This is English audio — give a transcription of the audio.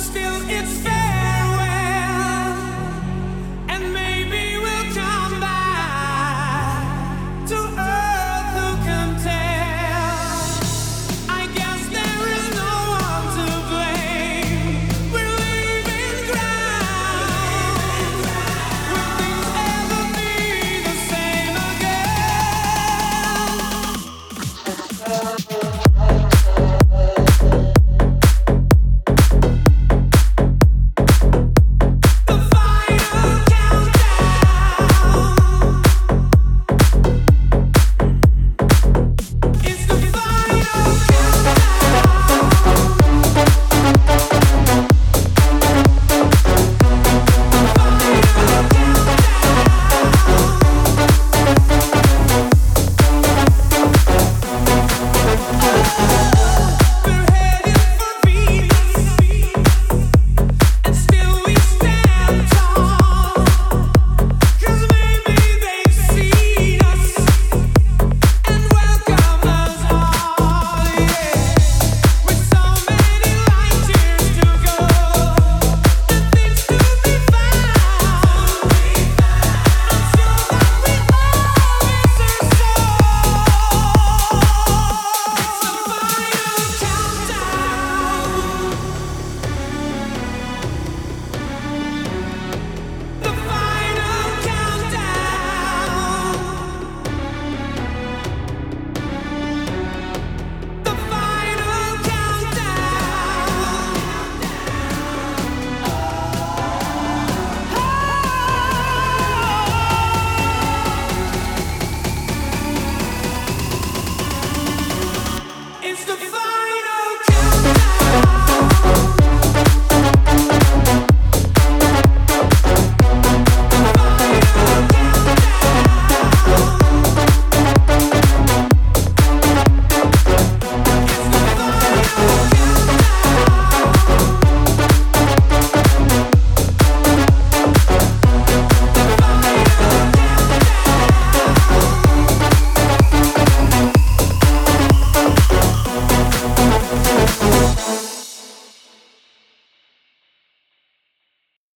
still it's farewell, and maybe we'll come back to earth. Who can tell? I guess there is no one to blame. We're leaving ground. Will things ever be the same again?